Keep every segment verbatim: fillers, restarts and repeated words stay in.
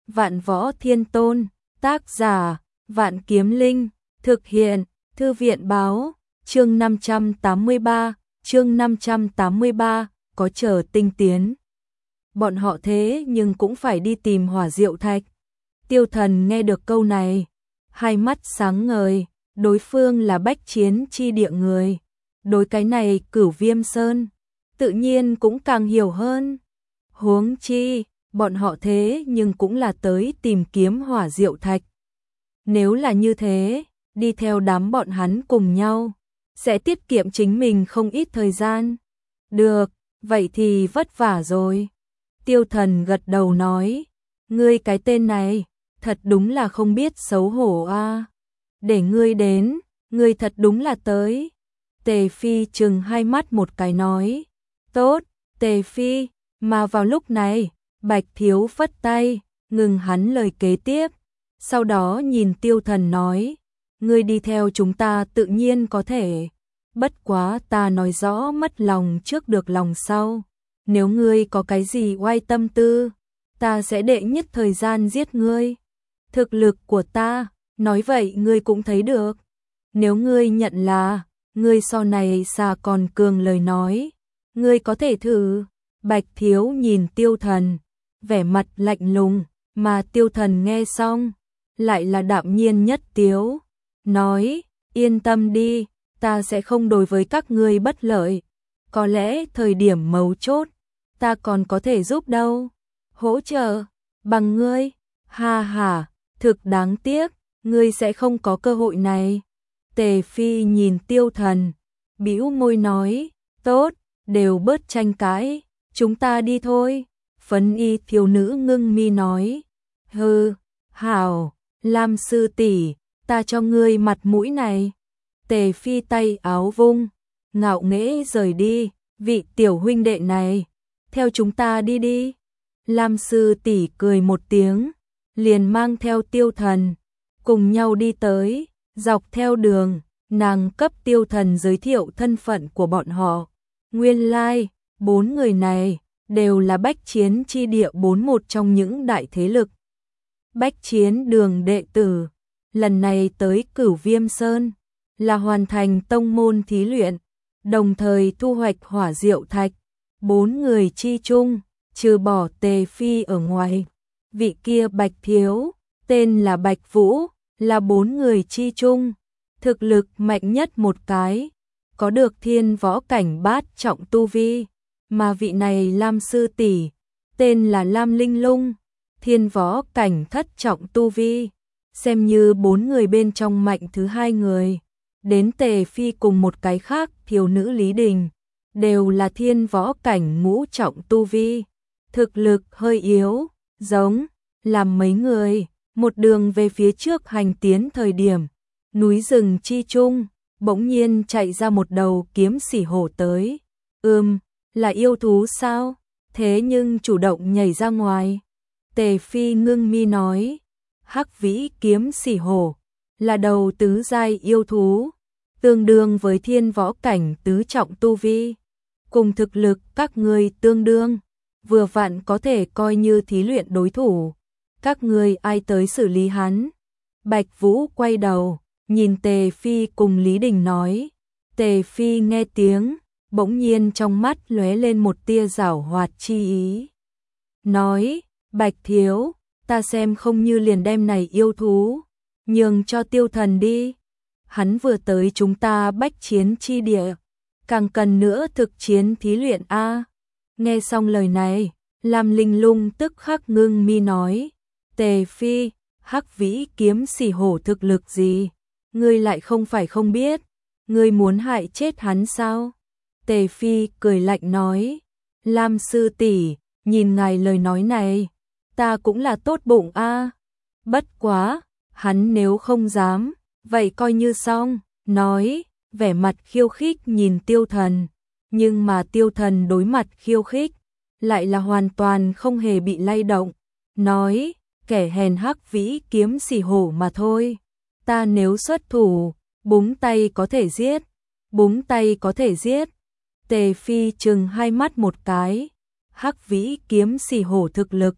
Vạn Võ Thiên Tôn, tác giả, Vạn Kiếm Linh, thực hiện, Thư viện báo, chương năm trăm tám mươi ba, chương năm trăm tám mươi ba, có chờ tinh tiến. Bọn họ thế nhưng cũng phải đi tìm Hỏa Diệu Thạch. Tiêu Thần nghe được câu này, hai mắt sáng ngời, đối phương là bách chiến chi địa người. Đối cái này Cửu Viêm Sơn, tự nhiên cũng càng hiểu hơn. Huống chi, bọn họ thế nhưng cũng là tới tìm kiếm Hỏa Diệu Thạch. Nếu là như thế, đi theo đám bọn hắn cùng nhau, sẽ tiết kiệm chính mình không ít thời gian. Được, vậy thì vất vả rồi. Tiêu Thần gật đầu nói, ngươi cái tên này, thật đúng là không biết xấu hổ a. À. Để ngươi đến, ngươi thật đúng là tới. Tề Phi chừng hai mắt một cái nói, tốt, Tề Phi, mà vào lúc này, Bạch Thiếu phất tay, ngừng hắn lời kế tiếp, sau đó nhìn Tiêu Thần nói, ngươi đi theo chúng ta tự nhiên có thể, bất quá ta nói rõ mất lòng trước được lòng sau, nếu ngươi có cái gì oai tâm tư, ta sẽ đệ nhất thời gian giết ngươi. Thực lực của ta, nói vậy ngươi cũng thấy được, nếu ngươi nhận là, ngươi sau này xa còn cường lời nói, ngươi có thể thử. Bạch Thiếu nhìn Tiêu Thần, vẻ mặt lạnh lùng, mà Tiêu Thần nghe xong, lại là đạm nhiên nhất tiếu, nói, yên tâm đi, ta sẽ không đối với các ngươi bất lợi, có lẽ thời điểm mấu chốt, ta còn có thể giúp đâu, hỗ trợ, bằng ngươi, ha ha, thực đáng tiếc, ngươi sẽ không có cơ hội này. Tề Phi nhìn Tiêu Thần, bĩu môi nói, tốt, đều bớt tranh cãi, chúng ta đi thôi. Phấn y thiếu nữ ngưng mi nói, hừ, hảo, Lam sư tỷ, ta cho ngươi mặt mũi này. Tề Phi tay áo vung, ngạo nghễ rời đi, vị tiểu huynh đệ này, theo chúng ta đi đi. Lam sư tỷ cười một tiếng, liền mang theo Tiêu Thần, cùng nhau đi tới, dọc theo đường, nàng cấp Tiêu Thần giới thiệu thân phận của bọn họ. Nguyên lai, like, bốn người này đều là bách chiến chi địa bốn một trong những đại thế lực. Bách chiến đường đệ tử, lần này tới Cửu Viêm Sơn, là hoàn thành tông môn thí luyện, đồng thời thu hoạch Hỏa Diệu Thạch. Bốn người chi chung, trừ bỏ Tề Phi ở ngoài, vị kia Bạch Thiếu, tên là Bạch Vũ, là bốn người chi chung, thực lực mạnh nhất một cái, có được thiên võ cảnh bát trọng tu vi. Mà vị này Lam sư tỷ, tên là Lam Linh Lung, thiên võ cảnh thất trọng tu vi, xem như bốn người bên trong mạnh thứ hai người. Đến Tề Phi cùng một cái khác thiếu nữ Lý Đình, đều là thiên võ cảnh ngũ trọng tu vi, thực lực hơi yếu, giống làm mấy người, một đường về phía trước hành tiến thời điểm, núi rừng chi chung, bỗng nhiên chạy ra một đầu kiếm sỉ hổ tới. Ừm, là yêu thú sao? Thế nhưng chủ động nhảy ra ngoài. Tề Phi ngưng mi nói, Hắc Vĩ kiếm sỉ hổ, là đầu tứ giai yêu thú, tương đương với thiên võ cảnh tứ trọng tu vi. Cùng thực lực các ngươi tương đương, vừa vặn có thể coi như thí luyện đối thủ. Các ngươi ai tới xử lý hắn? Bạch Vũ quay đầu, nhìn Tề Phi cùng Lý Đình nói. Tề Phi nghe tiếng, bỗng nhiên trong mắt lóe lên một tia giảo hoạt chi ý. Nói, Bạch Thiếu, ta xem không như liền đem này yêu thú, nhường cho Tiêu Thần đi. Hắn vừa tới chúng ta bách chiến chi địa, càng cần nữa thực chiến thí luyện a. Nghe xong lời này, Lam Linh Lung tức khắc ngưng mi nói, Tề Phi, Hắc Vĩ kiếm sỉ hổ thực lực gì? Ngươi lại không phải không biết, ngươi muốn hại chết hắn sao? Tề Phi cười lạnh nói, Lam sư tỷ, nhìn ngài lời nói này, ta cũng là tốt bụng a. À. Bất quá, hắn nếu không dám, vậy coi như xong, nói, vẻ mặt khiêu khích nhìn Tiêu Thần, nhưng mà Tiêu Thần đối mặt khiêu khích, lại là hoàn toàn không hề bị lay động, nói, kẻ hèn Hắc Vĩ kiếm sỉ hổ mà thôi, ta nếu xuất thủ, búng tay có thể giết, búng tay có thể giết. Tề Phi chừng hai mắt một cái, Hắc Vĩ kiếm sỉ hổ thực lực,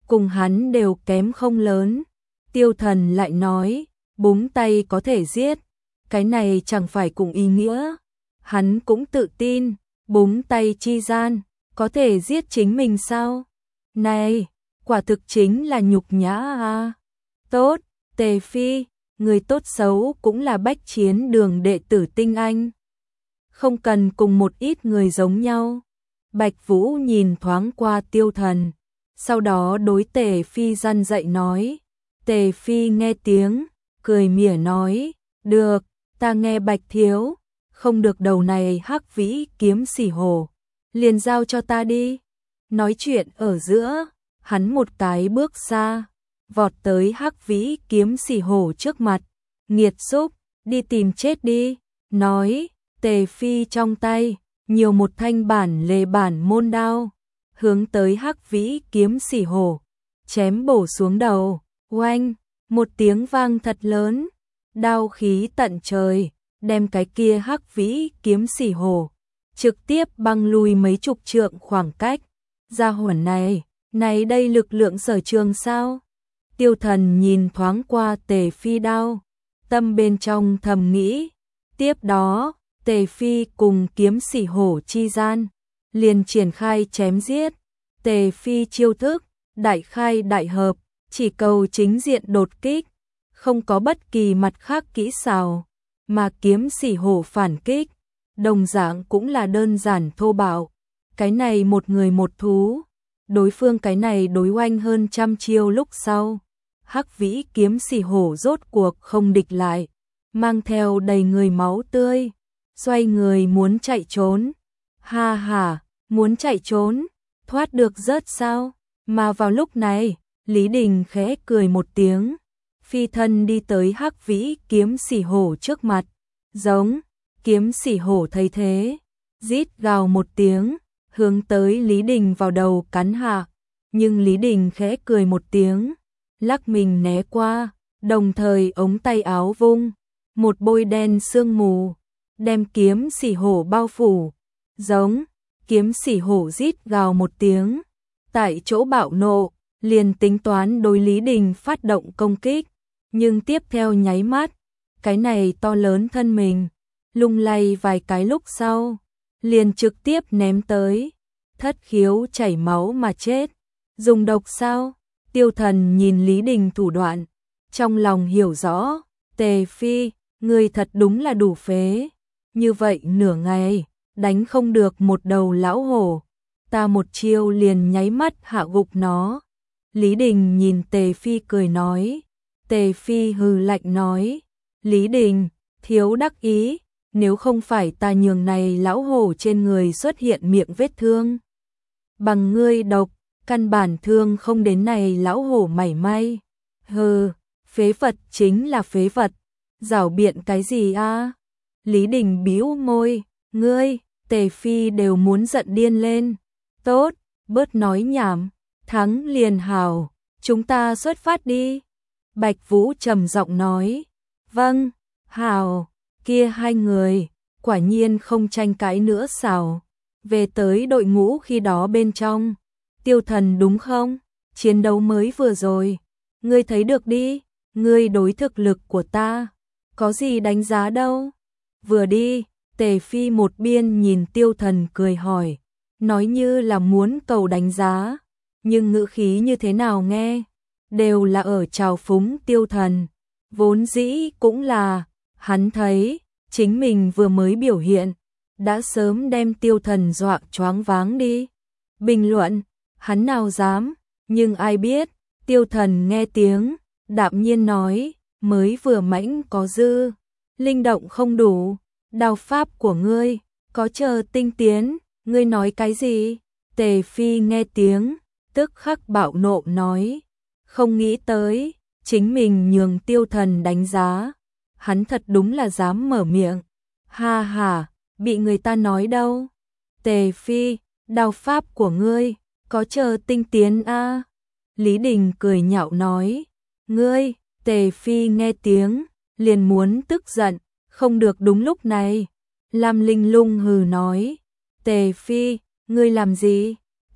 cùng hắn đều kém không lớn. Tiêu Thần lại nói, búng tay có thể giết, cái này chẳng phải cùng ý nghĩa. Hắn cũng tự tin, búng tay chi gian, có thể giết chính mình sao? Này, quả thực chính là nhục nhã à. Tốt, Tề Phi, người tốt xấu cũng là bách chiến đường đệ tử tinh anh. Không cần cùng một ít người giống nhau. Bạch Vũ nhìn thoáng qua Tiêu Thần, sau đó đối Tề Phi răn dạy nói. Tề Phi nghe tiếng, cười mỉa nói, được, ta nghe Bạch Thiếu, không được đầu này hắc vĩ kiếm xỉ hổ, liền giao cho ta đi. Nói chuyện ở giữa, hắn một cái bước xa, vọt tới hắc vĩ kiếm xỉ hổ trước mặt, nghiệt xúc, đi tìm chết đi, nói, Tề Phi trong tay, nhiều một thanh bản lề bản môn đao, hướng tới hắc vĩ kiếm xỉ hổ, chém bổ xuống đầu, oanh, một tiếng vang thật lớn, đao khí tận trời, đem cái kia hắc vĩ kiếm xỉ hổ, trực tiếp băng lùi mấy chục trượng khoảng cách. Gia hỏa này, này đây lực lượng sở trường sao? Tiêu Thần nhìn thoáng qua Tề Phi đao, tâm bên trong thầm nghĩ. Tiếp đó, Tề Phi cùng kiếm xỉ hổ chi gian, liền triển khai chém giết. Tề Phi chiêu thức, đại khai đại hợp, chỉ cầu chính diện đột kích, không có bất kỳ mặt khác kỹ xảo, mà kiếm xỉ hổ phản kích, đồng dạng cũng là đơn giản thô bạo. Cái này một người một thú, đối phương cái này đối oanh hơn trăm chiêu lúc sau, hắc vĩ kiếm xỉ hổ rốt cuộc không địch lại, mang theo đầy người máu tươi, xoay người muốn chạy trốn. Ha ha, muốn chạy trốn, thoát được rớt sao? Mà vào lúc này, Lý Đình khẽ cười một tiếng, phi thân đi tới hắc vĩ kiếm xỉ hổ trước mặt, giống, kiếm xỉ hổ thấy thế, rít gào một tiếng, hướng tới Lý Đình vào đầu cắn hạ, nhưng Lý Đình khẽ cười một tiếng, lắc mình né qua, đồng thời ống tay áo vung, một bôi đen sương mù, đem kiếm xỉ hổ bao phủ, giống, kiếm xỉ hổ rít gào một tiếng, tại chỗ bạo nộ, liền tính toán đối Lý Đình phát động công kích, nhưng tiếp theo nháy mắt, cái này to lớn thân mình, lung lay vài cái lúc sau, liền trực tiếp ném tới, thất khiếu chảy máu mà chết. Dùng độc sao? Tiêu Thần nhìn Lý Đình thủ đoạn, trong lòng hiểu rõ, Tề Phi, người thật đúng là đủ phế, như vậy nửa ngày, đánh không được một đầu lão hổ, ta một chiêu liền nháy mắt hạ gục nó. Lý Đình nhìn Tề Phi cười nói, Tề Phi hừ lạnh nói, Lý Đình, thiếu đắc ý, nếu không phải ta nhường này lão hổ trên người xuất hiện miệng vết thương, bằng ngươi độc, căn bản thương không đến này lão hổ mảy may. Hừ, phế vật chính là phế vật, giảo biện cái gì a? Lý Đình bĩu môi, ngươi, Tề Phi đều muốn giận điên lên. Tốt, bớt nói nhảm, thắng liền hào, chúng ta xuất phát đi. Bạch Vũ trầm giọng nói, vâng, hào, kia hai người, quả nhiên không tranh cãi nữa sao? Về tới đội ngũ khi đó bên trong, Tiêu Thần đúng không? Chiến đấu mới vừa rồi, ngươi thấy được đi, ngươi đối thực lực của ta, có gì đánh giá đâu. Vừa đi, Tề Phi một biên nhìn Tiêu Thần cười hỏi, nói như là muốn cầu đánh giá, nhưng ngữ khí như thế nào nghe, đều là ở trào phúng Tiêu Thần. Vốn dĩ cũng là, hắn thấy, chính mình vừa mới biểu hiện, đã sớm đem Tiêu Thần dọa choáng váng đi. Bình luận, hắn nào dám, nhưng ai biết, Tiêu Thần nghe tiếng, đạm nhiên nói, mới vừa mãnh có dư, linh động không đủ, đao pháp của ngươi, có chờ tinh tiến, ngươi nói cái gì? Tề Phi nghe tiếng, tức khắc bạo nộ nói, không nghĩ tới, chính mình nhường Tiêu Thần đánh giá, hắn thật đúng là dám mở miệng, ha ha, bị người ta nói đâu. Tề Phi, đao pháp của ngươi, có chờ tinh tiến a? Lý Đình cười nhạo nói, ngươi, Tề Phi nghe tiếng, liền muốn tức giận, không được đúng lúc này. Lam Linh lung hừ nói, Tề Phi, ngươi làm gì?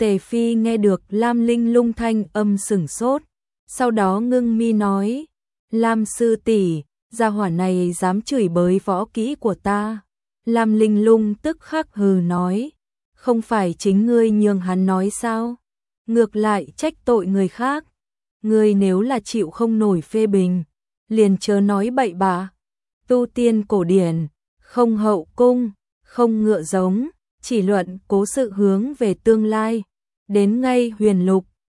Tề Phi nghe được Lam Linh Lung thanh âm sửng sốt, sau đó ngưng mi nói, Lam sư tỷ, gia hỏa này dám chửi bới võ kỹ của ta. Lam Linh Lung tức khắc hừ nói, không phải chính ngươi nhường hắn nói sao? Ngược lại trách tội người khác. Ngươi nếu là chịu không nổi phê bình, liền chớ nói bậy bạ. Tu tiên cổ điển, không hậu cung, không ngựa giống, chỉ luận cố sự hướng về tương lai. Đến ngay huyền lục,